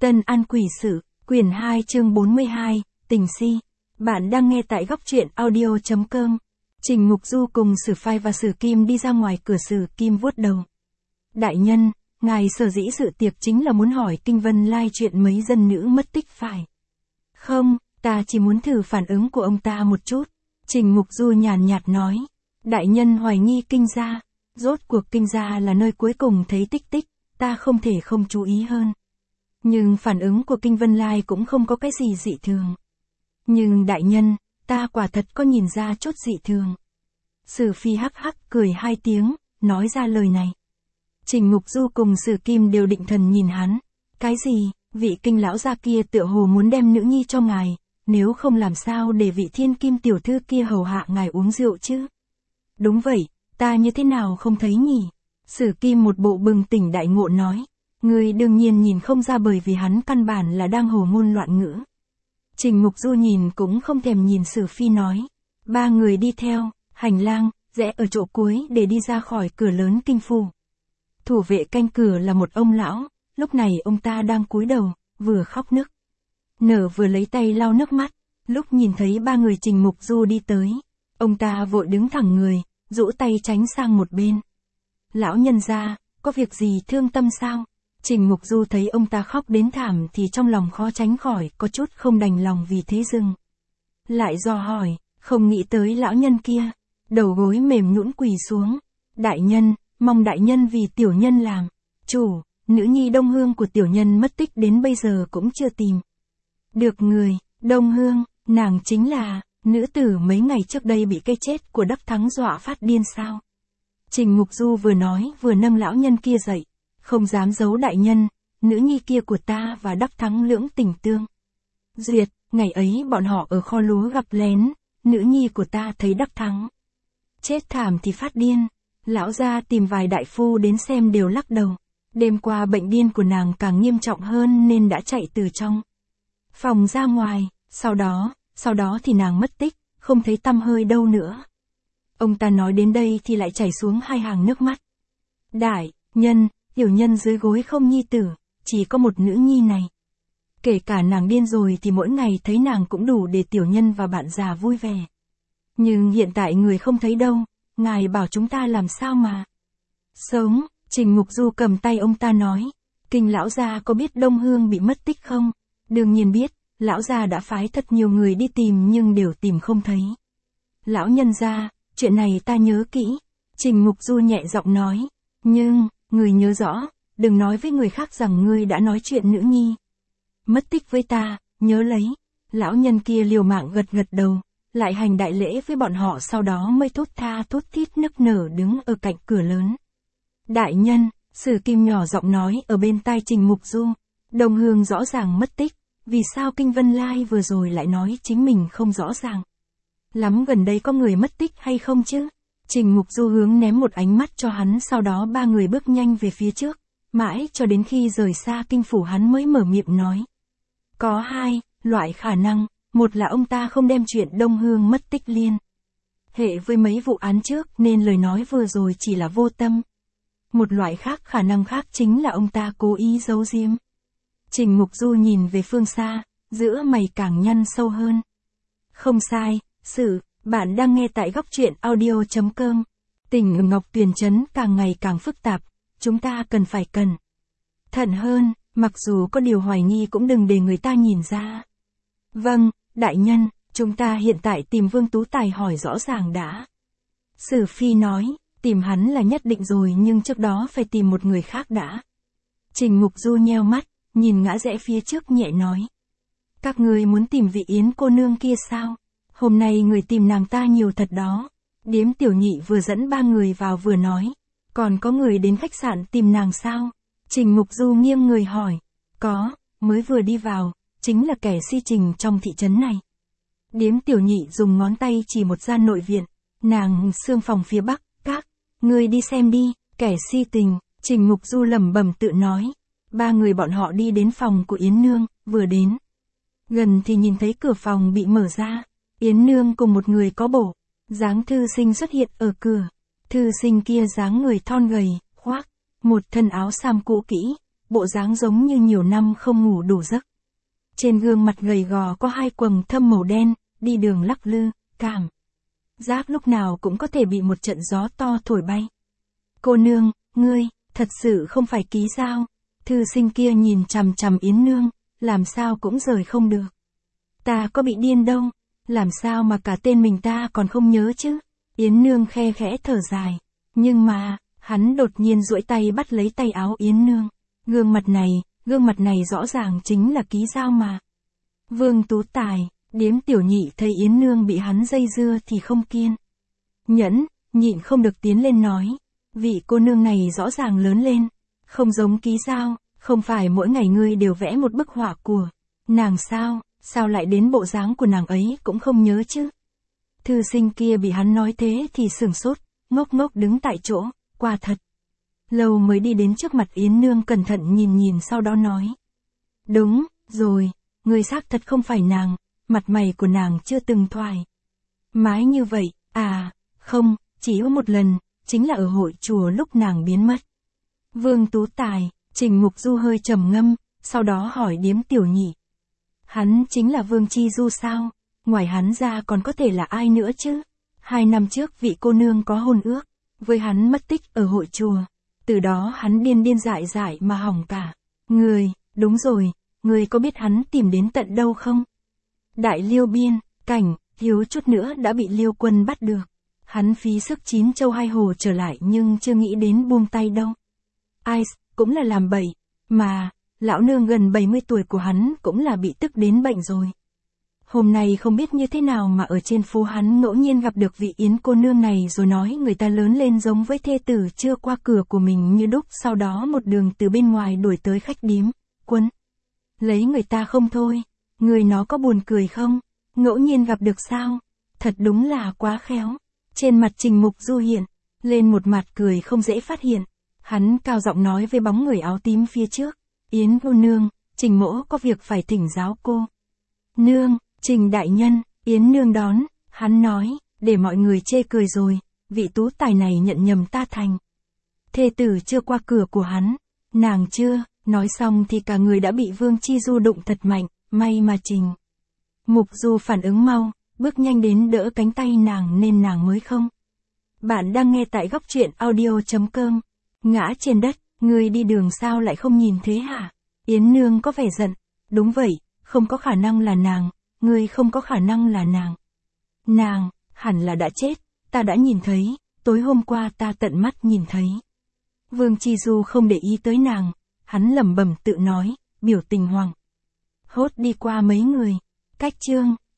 Tân An Quỷ Sự, quyển 2 chương 42, Tình Si. Bạn đang nghe tại góc truyện audio.com. Trình Mục Du cùng Sử Phai và Sử Kim đi ra ngoài cửa. Sử Kim vuốt đầu. Đại nhân, ngài sở dĩ dự tiệc chính là muốn hỏi Kinh Vân Lai chuyện mấy dân nữ mất tích phải không? Ta chỉ muốn thử phản ứng của ông ta một chút. Trình Mục Du nhàn nhạt nói. Đại nhân hoài nghi Kinh gia. Rốt cuộc Kinh gia là nơi cuối cùng thấy tích tích, ta không thể không chú ý hơn. Nhưng phản ứng của Kinh Vân Lai cũng không có cái gì dị thường. Nhưng đại nhân, ta quả thật có nhìn ra chút dị thường. Sử Phi hắc hắc cười hai tiếng, nói ra lời này. Trình Mục Du cùng Sử Kim đều định thần nhìn hắn. Cái gì, vị Kinh lão gia kia tựa hồ muốn đem nữ nhi cho ngài, nếu không làm sao để vị Thiên Kim tiểu thư kia hầu hạ ngài uống rượu chứ? Đúng vậy, ta như thế nào không thấy nhỉ? Sử Kim một bộ bừng tỉnh đại ngộ nói. Người đương nhiên nhìn không ra bởi vì hắn căn bản là đang hồ ngôn loạn ngữ. Trình Mục Du nhìn cũng không thèm nhìn Sử Phi nói. Ba người đi theo, hành lang, rẽ ở chỗ cuối để đi ra khỏi cửa lớn kinh phủ. Thủ vệ canh cửa là một ông lão, lúc này ông ta đang cúi đầu, vừa khóc nức nở vừa lấy tay lau nước mắt. Lúc nhìn thấy ba người Trình Mục Du đi tới, ông ta vội đứng thẳng người, rũ tay tránh sang một bên. Lão nhân gia, có việc gì thương tâm sao? Trình Mục Du thấy ông ta khóc đến thảm thì trong lòng khó tránh khỏi có chút không đành lòng vì thế dừng. Lại dò hỏi, không nghĩ tới lão nhân kia, đầu gối mềm nhũn quỳ xuống. Đại nhân, mong đại nhân vì tiểu nhân làm chủ, nữ nhi Đông Hương của tiểu nhân mất tích đến bây giờ cũng chưa tìm được người. Đông Hương, nàng chính là nữ tử mấy ngày trước đây bị cái chết của Đắc Thắng dọa phát điên sao? Trình Mục Du vừa nói vừa nâng lão nhân kia dậy. Không dám giấu đại nhân, nữ nhi kia của ta và Đắc Thắng lưỡng tình tương duyệt, ngày ấy bọn họ ở kho lúa gặp lén, nữ nhi của ta thấy Đắc Thắng chết thảm thì phát điên. Lão gia tìm vài đại phu đến xem đều lắc đầu. Đêm qua bệnh điên của nàng càng nghiêm trọng hơn nên đã chạy từ trong phòng ra ngoài, sau đó thì nàng mất tích, không thấy tăm hơi đâu nữa. Ông ta nói đến đây thì lại chảy xuống hai hàng nước mắt. Đại nhân, tiểu nhân dưới gối không nhi tử, chỉ có một nữ nhi này. Kể cả nàng điên rồi thì mỗi ngày thấy nàng cũng đủ để tiểu nhân và bạn già vui vẻ. Nhưng hiện tại người không thấy đâu, ngài bảo chúng ta làm sao mà sống? Trình Mục Du cầm tay ông ta nói. Kinh lão gia có biết Đông Hương bị mất tích không? Đương nhiên biết, lão gia đã phái thật nhiều người đi tìm nhưng đều tìm không thấy. Lão nhân gia, chuyện này ta nhớ kỹ. Trình Mục Du nhẹ giọng nói. Nhưng, người nhớ rõ, đừng nói với người khác rằng ngươi đã nói chuyện nữ nhi mất tích với ta, nhớ lấy. Lão nhân kia liều mạng gật gật đầu, lại hành đại lễ với bọn họ, sau đó mới thốt tha thốt thít nức nở đứng ở cạnh cửa lớn. Đại nhân, Sử Kim nhỏ giọng nói ở bên tai Trình Mục Du. Đông Hương rõ ràng mất tích, vì sao Kinh Vân Lai vừa rồi lại nói chính mình không rõ ràng lắm gần đây có người mất tích hay không chứ? Trình Mục Du hướng ném một ánh mắt cho hắn, sau đó ba người bước nhanh về phía trước, mãi cho đến khi rời xa kinh phủ hắn mới mở miệng nói. Có hai loại khả năng, một là ông ta không đem chuyện Đông Hương mất tích liên hệ với mấy vụ án trước nên lời nói vừa rồi chỉ là vô tâm. Một loại khác khả năng khác chính là ông ta cố ý giấu giếm. Trình Mục Du nhìn về phương xa, giữa mày càng nhăn sâu hơn. Không sai, bạn đang nghe tại góc truyện audio.com. Tình Ngọc Tuyền Trấn càng ngày càng phức tạp, chúng ta cần phải cẩn thận hơn, mặc dù có điều hoài nghi cũng đừng để người ta nhìn ra. Vâng, đại nhân, chúng ta hiện tại tìm Vương Tú Tài hỏi rõ ràng đã. Sử Phi nói, tìm hắn là nhất định rồi nhưng trước đó phải tìm một người khác đã. Trình Mục Du nheo mắt, nhìn ngã rẽ phía trước nhẹ nói. Các người muốn tìm vị Yến cô nương kia sao? Hôm nay người tìm nàng ta nhiều thật đó. Điếm Tiểu Nhị vừa dẫn ba người vào vừa nói. Còn có người đến khách sạn tìm nàng sao? Trình Mục Du nghiêng người hỏi. Có, mới vừa đi vào, chính là kẻ si tình trong thị trấn này. Điếm Tiểu Nhị dùng ngón tay chỉ một gian nội viện. Nàng xương phòng phía bắc, các người đi xem đi, kẻ si tình. Trình Mục Du lẩm bẩm tự nói. Ba người bọn họ đi đến phòng của Yến Nương, vừa đến gần thì nhìn thấy cửa phòng bị mở ra. Yến Nương cùng một người có bổ dáng thư sinh xuất hiện ở cửa. Thư sinh kia dáng người thon gầy, khoác một thân áo sam cũ kỹ, bộ dáng giống như nhiều năm không ngủ đủ giấc. Trên gương mặt gầy gò có hai quầng thâm màu đen, đi đường lắc lư, cảm giác lúc nào cũng có thể bị một trận gió to thổi bay. Cô nương, ngươi, thật sự không phải Ký Giao. Thư sinh kia nhìn chằm chằm Yến Nương, làm sao cũng rời không được. Ta có bị điên đâu, làm sao mà cả tên mình ta còn không nhớ chứ. Yến Nương khe khẽ thở dài, nhưng mà, hắn đột nhiên duỗi tay bắt lấy tay áo Yến Nương. Gương mặt này rõ ràng chính là Ký Giao mà. Vương Tú Tài, Điếm Tiểu Nhị thấy Yến Nương bị hắn dây dưa thì không kiên nhịn không được tiến lên nói, vị cô nương này rõ ràng lớn lên, không giống Ký Giao, không phải mỗi ngày ngươi đều vẽ một bức họa của nàng sao lại đến bộ dáng của nàng ấy cũng không nhớ chứ. Thư sinh kia bị hắn nói thế thì sửng sốt, ngốc ngốc đứng tại chỗ, quả thật lâu mới đi đến trước mặt Yến Nương cẩn thận nhìn sau đó nói. Đúng rồi, ngươi xác thật không phải nàng, mặt mày của nàng chưa từng thoải mái như vậy, à, không, chỉ có một lần, chính là ở hội chùa lúc nàng biến mất. Vương Tú Tài, Trình Mục Du hơi trầm ngâm, sau đó hỏi Điếm Tiểu Nhị. Hắn chính là Vương Chi Du sao? Ngoài hắn ra còn có thể là ai nữa chứ? 2 năm trước vị cô nương có hôn ước với hắn mất tích ở hội chùa. Từ đó hắn điên dại mà hỏng cả người. Đúng rồi, người có biết hắn tìm đến tận đâu không? Đại Liêu biên cảnh, thiếu chút nữa đã bị Liêu quân bắt được. Hắn phí sức 9 châu 2 hồ trở lại nhưng chưa nghĩ đến buông tay đâu. Ai, cũng là làm bậy, mà, lão nương gần 70 tuổi của hắn cũng là bị tức đến bệnh rồi. Hôm nay không biết như thế nào mà ở trên phố hắn ngẫu nhiên gặp được vị Yến cô nương này rồi nói người ta lớn lên giống với thê tử chưa qua cửa của mình như đúc, sau đó một đường từ bên ngoài đuổi tới khách điếm, quân. Lấy người ta không thôi, người nó có buồn cười không? Ngẫu nhiên gặp được sao? Thật đúng là quá khéo. Trên mặt Trình Mục Du hiện lên một mặt cười không dễ phát hiện. Hắn cao giọng nói với bóng người áo tím phía trước. Yến cô nương, Trình mỗ có việc phải thỉnh giáo cô nương. Trình đại nhân, Yến Nương đón, hắn nói, để mọi người chê cười rồi, vị tú tài này nhận nhầm ta thành thê tử chưa qua cửa của hắn, nàng chưa, nói xong thì cả người đã bị Vương Chi Du đụng thật mạnh, may mà Trình Mục Du phản ứng mau, bước nhanh đến đỡ cánh tay nàng nên nàng mới không. Bạn đang nghe tại góc truyện audio.com, ngã trên đất, người đi đường sao lại không nhìn thế hả? Yến Nương có vẻ giận, đúng vậy, không có khả năng là nàng. Ngươi không có khả năng là nàng. Nàng, hẳn là đã chết, ta đã nhìn thấy, tối hôm qua ta tận mắt nhìn thấy. Vương Chi Du không để ý tới nàng, hắn lẩm bẩm tự nói, biểu tình hoảng hốt đi qua mấy người. Cách chương